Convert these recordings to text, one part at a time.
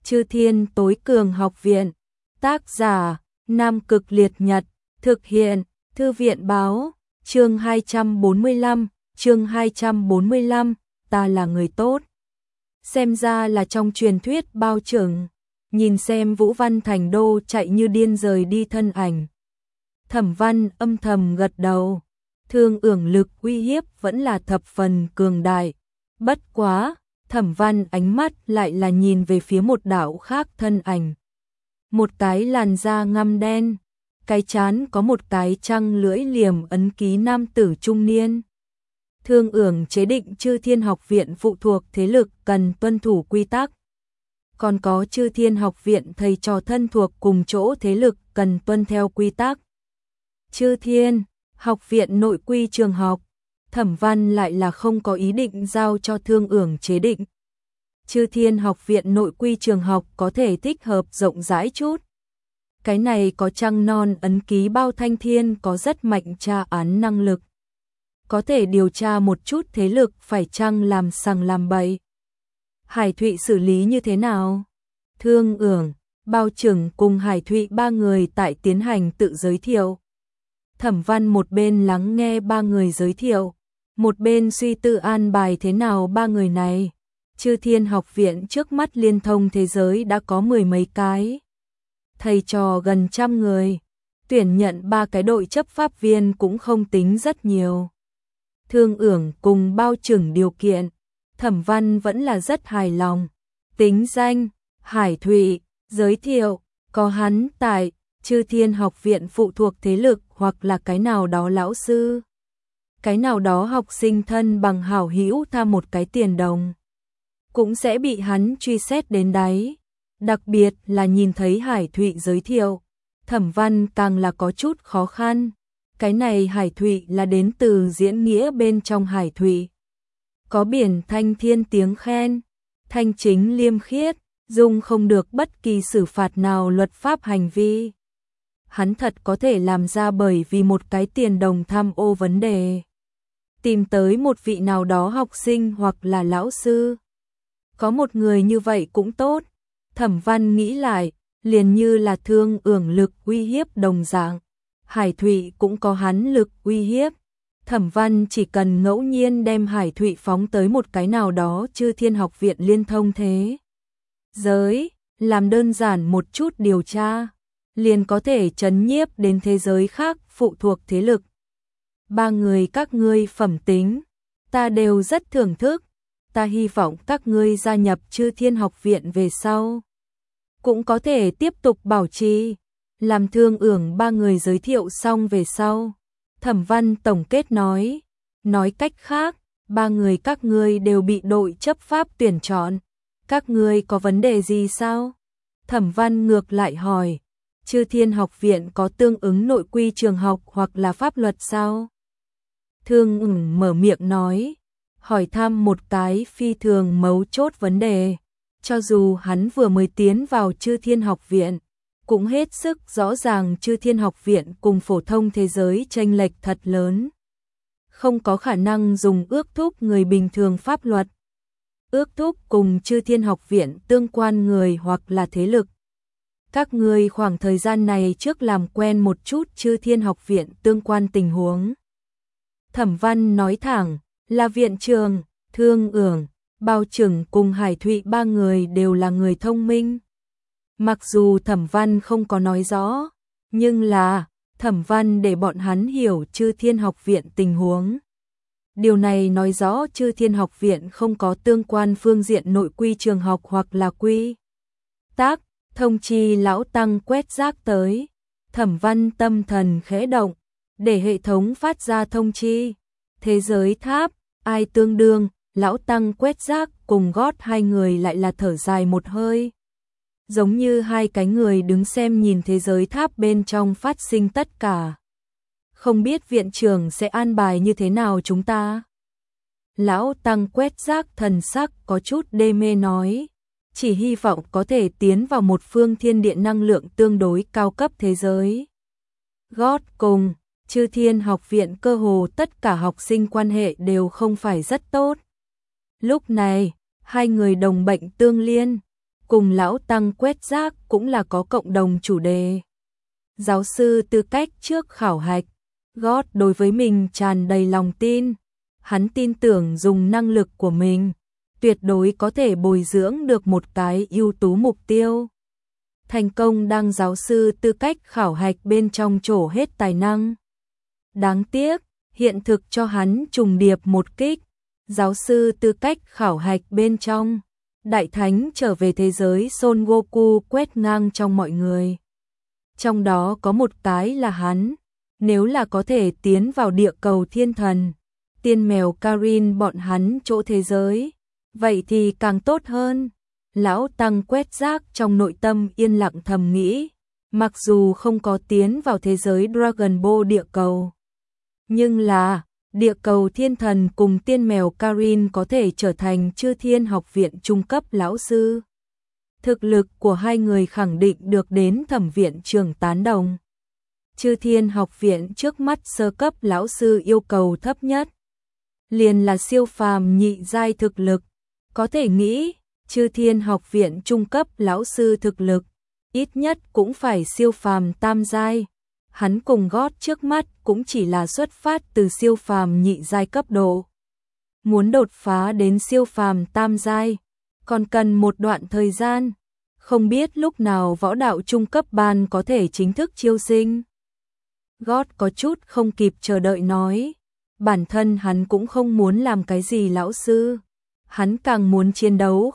Chư Thiên Tối Cường Học Viện. Tác giả: Nam Cực Liệt Nhật. Thực hiện: Thư viện báo. Chương 245, ta là người tốt. Xem ra là trong truyền thuyết bao trưởng. Nhìn xem Vũ Văn Thành Đô chạy như điên rời đi thân ảnh. Thẩm Văn âm thầm gật đầu. Thương ưởng lực uy hiếp vẫn là thập phần cường đại. Bất quá, Thẩm Văn ánh mắt lại là nhìn về phía một đạo khác thân ảnh. Một cái làn da ngăm đen, cái trán có một cái trăng lưỡi liềm ấn ký nam tử trung niên. Thương ưởng chế định Chư Thiên Học Viện phụ thuộc thế lực cần tuân thủ quy tắc. Còn có Chư Thiên Học Viện thầy trò thân thuộc cùng chỗ thế lực cần tuân theo quy tắc. Chư Thiên Học Viện nội quy trường học, Thẩm Văn lại là không có ý định giao cho Thương ưởng chế định. Chư Thiên Học Viện nội quy trường học có thể thích hợp rộng rãi chút. Cái này có trăng non ấn ký bao thanh thiên có rất mạnh tra án năng lực. Có thể điều tra một chút thế lực phải chăng làm sằng làm bậy. Hải Thụy xử lý như thế nào? Thương ưởng, Bao Trưởng cùng Hải Thụy ba người tại tiến hành tự giới thiệu. Thẩm Văn một bên lắng nghe ba người giới thiệu, một bên suy tư an bài thế nào ba người này. Chư Thiên Học Viện trước mắt liên thông thế giới đã có 10 mấy cái. Thầy trò gần 100 người, tuyển nhận 3 cái đội chấp pháp viên cũng không tính rất nhiều. Thương ưởng cùng Bao Trưởng điều kiện, Thẩm Văn vẫn là rất hài lòng. Tính danh, Hải Thụy, giới thiệu, có hắn tại Chư Thiên Học Viện phụ thuộc thế lực hoặc là cái nào đó lão sư. Cái nào đó học sinh thân bằng hảo hữu tha một cái tiền đồng. Cũng sẽ bị hắn truy xét đến đáy. Đặc biệt là nhìn thấy Hải Thụy giới thiệu, Thẩm Văn càng là có chút khó khăn. Cái này Hải Thụy là đến từ diễn nghĩa bên trong Hải Thụy. Có biển thanh thiên tiếng khen, thanh chính liêm khiết, dung không được bất kỳ xử phạt nào luật pháp hành vi. Hắn thật có thể làm ra bởi vì một cái tiền đồng tham ô vấn đề. Tìm tới một vị nào đó học sinh hoặc là lão sư. Có một người như vậy cũng tốt. Thẩm Văn nghĩ lại, liền như là thương ưởng lực uy hiếp đồng dạng. Hải Thụy cũng có hắn lực uy hiếp. Thẩm Văn chỉ cần ngẫu nhiên đem Hải Thụy phóng tới một cái nào đó Chư Thiên Học Viện liên thông thế giới, làm đơn giản một chút điều tra, liền có thể trấn nhiếp đến thế giới khác phụ thuộc thế lực. Ba người các ngươi phẩm tính, ta đều rất thưởng thức. Ta hy vọng các ngươi gia nhập Chư Thiên Học Viện về sau cũng có thể tiếp tục bảo trì. Làm thương ưởng ba người giới thiệu xong về sau, Thẩm Văn tổng kết nói cách khác, ba người các ngươi đều bị đội chấp pháp tuyển chọn. Các ngươi có vấn đề gì sao? Thẩm Văn ngược lại hỏi, Chư Thiên Học Viện có tương ứng nội quy trường học hoặc là pháp luật sao? Thương ưởng mở miệng nói, hỏi thăm một cái phi thường mấu chốt vấn đề. Cho dù hắn vừa mới tiến vào Chư Thiên Học Viện, cũng hết sức rõ ràng Chư Thiên Học Viện cùng phổ thông thế giới chênh lệch thật lớn. Không có khả năng dùng ước thúc người bình thường pháp luật. Ước thúc cùng Chư Thiên Học Viện tương quan người hoặc là thế lực. Các ngươi khoảng thời gian này trước làm quen một chút Chư Thiên Học Viện tương quan tình huống. Thẩm Văn nói thẳng, là viện trường, thương ưởng, Bao Trưởng cùng Hải Thụy ba người đều là người thông minh. Mặc dù Thẩm Văn không có nói rõ, nhưng là Thẩm Văn để bọn hắn hiểu Chư Thiên Học Viện tình huống. Điều này nói rõ Chư Thiên Học Viện không có tương quan phương diện nội quy trường học hoặc là quy tắc. Thông chi lão tăng quét rác tới. Thẩm Văn tâm thần khẽ động, để hệ thống phát ra thông chi. Thế giới tháp, ai tương đương, lão tăng quét rác cùng gót hai người lại là thở dài một hơi. Giống như hai cái người đứng xem nhìn thế giới tháp bên trong phát sinh tất cả. Không biết viện trưởng sẽ an bài như thế nào chúng ta? Lão tăng quét rác thần sắc có chút đê mê nói, chỉ hy vọng có thể tiến vào một phương thiên địa năng lượng tương đối cao cấp thế giới. Gót cùng Chư Thiên Học Viện cơ hồ tất cả học sinh quan hệ đều không phải rất tốt. Lúc này, hai người đồng bệnh tương liên, cùng lão tăng quét rác cũng là có cộng đồng chủ đề. Giáo sư tư cách trước khảo hạch, God đối với mình tràn đầy lòng tin. Hắn tin tưởng dùng năng lực của mình, tuyệt đối có thể bồi dưỡng được một cái ưu tú mục tiêu. Thành công đăng giáo sư tư cách khảo hạch bên trong trổ hết tài năng. Đáng tiếc, hiện thực cho hắn trùng điệp một kích. Giáo sư tư cách khảo hạch bên trong, đại thánh trở về thế giới Son Goku quét ngang trong mọi người. Trong đó có một cái là hắn, nếu là có thể tiến vào địa cầu thiên thần, tiên mèo Karin bọn hắn chỗ thế giới, vậy thì càng tốt hơn. Lão tăng quét rác trong nội tâm yên lặng thầm nghĩ, mặc dù không có tiến vào thế giới Dragon Ball địa cầu, nhưng là địa cầu thiên thần cùng tiên mèo Karin có thể trở thành Chư Thiên Học viện trung cấp lão sư. Thực lực của hai người khẳng định được đến thẩm viện trưởng tán đồng. Chư Thiên Học viện trước mắt sơ cấp lão sư yêu cầu thấp nhất liền là siêu phàm nhị giai thực lực, có thể nghĩ Chư Thiên Học viện trung cấp lão sư thực lực ít nhất cũng phải siêu phàm tam giai. Hắn cùng God trước mắt cũng chỉ là xuất phát từ siêu phàm nhị giai cấp độ. Muốn đột phá đến siêu phàm tam giai, còn cần một đoạn thời gian, không biết lúc nào võ đạo trung cấp ban có thể chính thức chiêu sinh. God có chút không kịp chờ đợi nói, bản thân hắn cũng không muốn làm cái gì lão sư, hắn càng muốn chiến đấu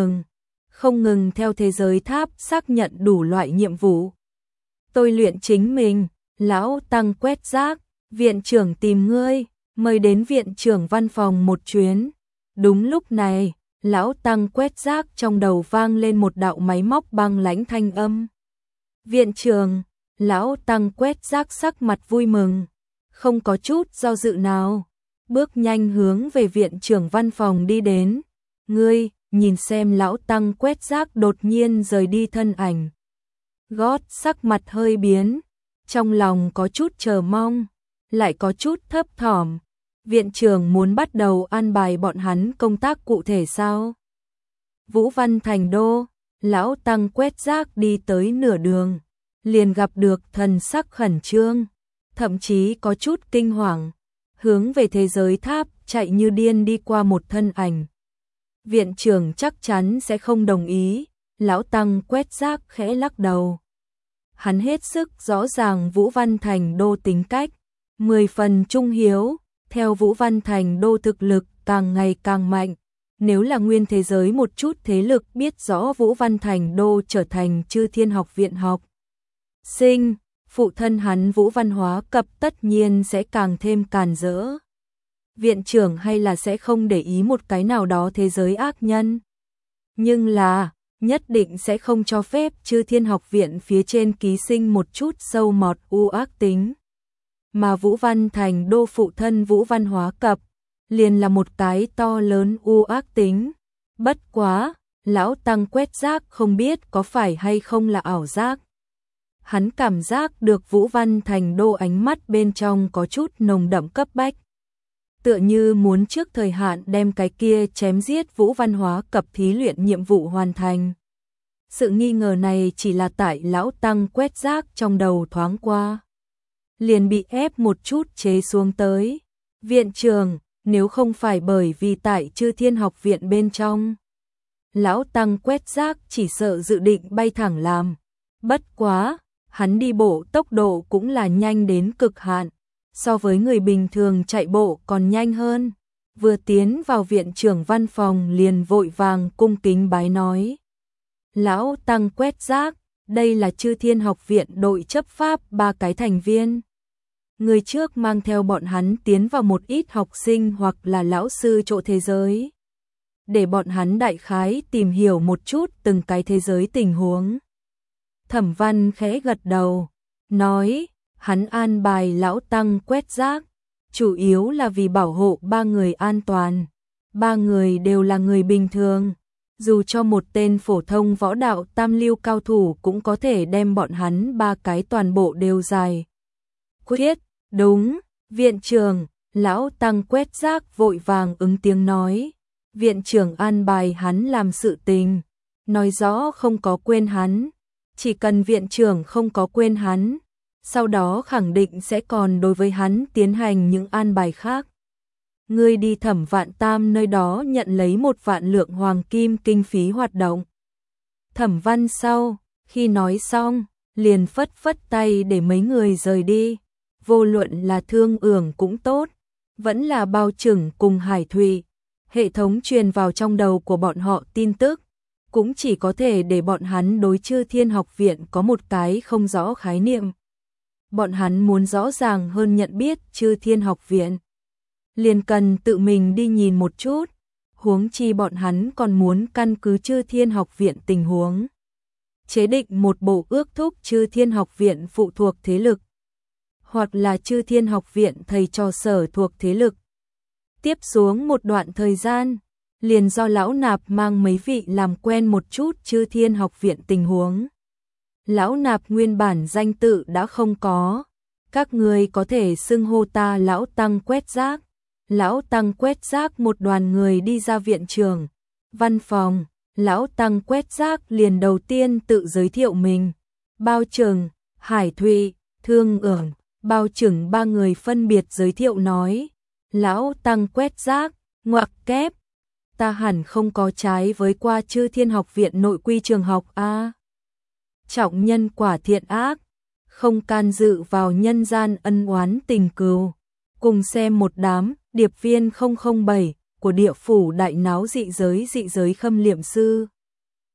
không ngừng theo thế giới tháp xác nhận đủ loại nhiệm vụ. Tôi luyện chính mình. Lão tăng quét rác, viện trưởng tìm ngươi, mời đến viện trưởng văn phòng một chuyến. Đúng lúc này, lão tăng quét rác trong đầu vang lên một đạo máy móc băng lãnh thanh âm. Viện trưởng, lão tăng quét rác sắc mặt vui mừng, không có chút do dự nào, bước nhanh hướng về viện trưởng văn phòng đi đến. Ngươi, nhìn xem lão tăng quét rác đột nhiên rời đi thân ảnh. God sắc mặt hơi biến. Trong lòng có chút chờ mong, lại có chút thấp thỏm. Viện trưởng muốn bắt đầu an bài bọn hắn công tác cụ thể sao? Vũ Văn Thành Đô, lão tăng quét rác đi tới nửa đường, liền gặp được thần sắc khẩn trương, thậm chí có chút kinh hoàng, hướng về thế giới tháp chạy như điên đi qua một thân ảnh. Viện trưởng chắc chắn sẽ không đồng ý, lão tăng quét rác khẽ lắc đầu. Hắn hết sức rõ ràng Vũ Văn Thành Đô tính cách, 10 phần trung hiếu, theo Vũ Văn Thành Đô thực lực càng ngày càng mạnh. Nếu là nguyên thế giới một chút thế lực biết rõ Vũ Văn Thành Đô trở thành Chư Thiên Học viện học sinh, phụ thân hắn Vũ Văn Hóa Cập tất nhiên sẽ càng thêm càn rỡ. Viện trưởng hay là sẽ không để ý một cái nào đó thế giới ác nhân. Nhưng là nhất định sẽ không cho phép Chư Thiên Học viện phía trên ký sinh một chút sâu mọt u ác tính. Mà Vũ Văn Thành Đô phụ thân Vũ Văn Hóa Cập liền là một cái to lớn u ác tính. Bất quá, lão tăng quét rác không biết có phải hay không là ảo giác. Hắn cảm giác được Vũ Văn Thành Đô ánh mắt bên trong có chút nồng đậm cấp bách. Tựa như muốn trước thời hạn đem cái kia chém giết Vũ Văn Hóa Cập thí luyện nhiệm vụ hoàn thành. Sự nghi ngờ này chỉ là tại lão tăng quét rác trong đầu thoáng qua, liền bị ép một chút chế xuống tới. Viện trưởng, nếu không phải bởi vì tại Chư Thiên Học viện bên trong, lão tăng quét rác chỉ sợ dự định bay thẳng làm. Bất quá, hắn đi bộ tốc độ cũng là nhanh đến cực hạn, so với người bình thường chạy bộ còn nhanh hơn. Vừa tiến vào viện trưởng văn phòng liền vội vàng cung kính bái nói. Lão tăng quét rác, đây là Chư Thiên Học viện đội chấp pháp 3 cái thành viên. Người trước mang theo bọn hắn tiến vào một ít học sinh hoặc là lão sư chỗ thế giới, để bọn hắn đại khái tìm hiểu một chút từng cái thế giới tình huống. Thẩm Văn khẽ gật đầu, nói, hắn an bài lão tăng quét rác, chủ yếu là vì bảo hộ 3 người an toàn. 3 người đều là người bình thường, dù cho một tên phổ thông võ đạo tam lưu cao thủ cũng có thể đem bọn hắn 3 cái toàn bộ đều dài. Quyết, đúng, viện trưởng, lão tăng quét rác vội vàng ứng tiếng nói. Viện trưởng an bài hắn làm sự tình, nói rõ không có quên hắn, chỉ cần viện trưởng không có quên hắn, sau đó khẳng định sẽ còn đối với hắn tiến hành những an bài khác. Ngươi đi Thẩm Vạn Tam nơi đó nhận lấy 1 vạn lượng hoàng kim kinh phí hoạt động. Thẩm Văn sau, khi nói xong, liền phất phất tay để mấy người rời đi. Vô luận là Thương Ưởng cũng tốt, vẫn là Bao Chừng cùng Hải Thụy, hệ thống truyền vào trong đầu của bọn họ tin tức, cũng chỉ có thể để bọn hắn đối Chư Thiên Học Viện có một cái không rõ khái niệm. Bọn hắn muốn rõ ràng hơn nhận biết Chư Thiên Học Viện, liền cần tự mình đi nhìn một chút, huống chi bọn hắn còn muốn căn cứ Chư Thiên Học Viện tình huống, chế định một bộ ước thúc Chư Thiên Học Viện phụ thuộc thế lực, hoặc là Chư Thiên Học Viện thầy trò sở thuộc thế lực. Tiếp xuống một đoạn thời gian, liền do Lão Nạp mang mấy vị làm quen một chút Chư Thiên Học Viện tình huống. Lão Nạp nguyên bản danh tự đã không có, các người có thể xưng hô ta Lão Tăng quét rác. Lão Tăng quét rác một đoàn người đi ra viện trường, văn phòng, Lão Tăng quét rác liền đầu tiên tự giới thiệu mình. Bao Chừng, Hải Thụy, Thương Ưởng, Bao Chừng 3 người phân biệt giới thiệu nói. Lão Tăng quét rác, ngoặc kép, ta hẳn không có trái với qua Chư Thiên Học Viện nội quy trường học a. Trọng nhân quả thiện ác, không can dự vào nhân gian ân oán tình cừu. Cùng xem một đám điệp viên 007 của địa phủ đại náo dị giới khâm liệm sư.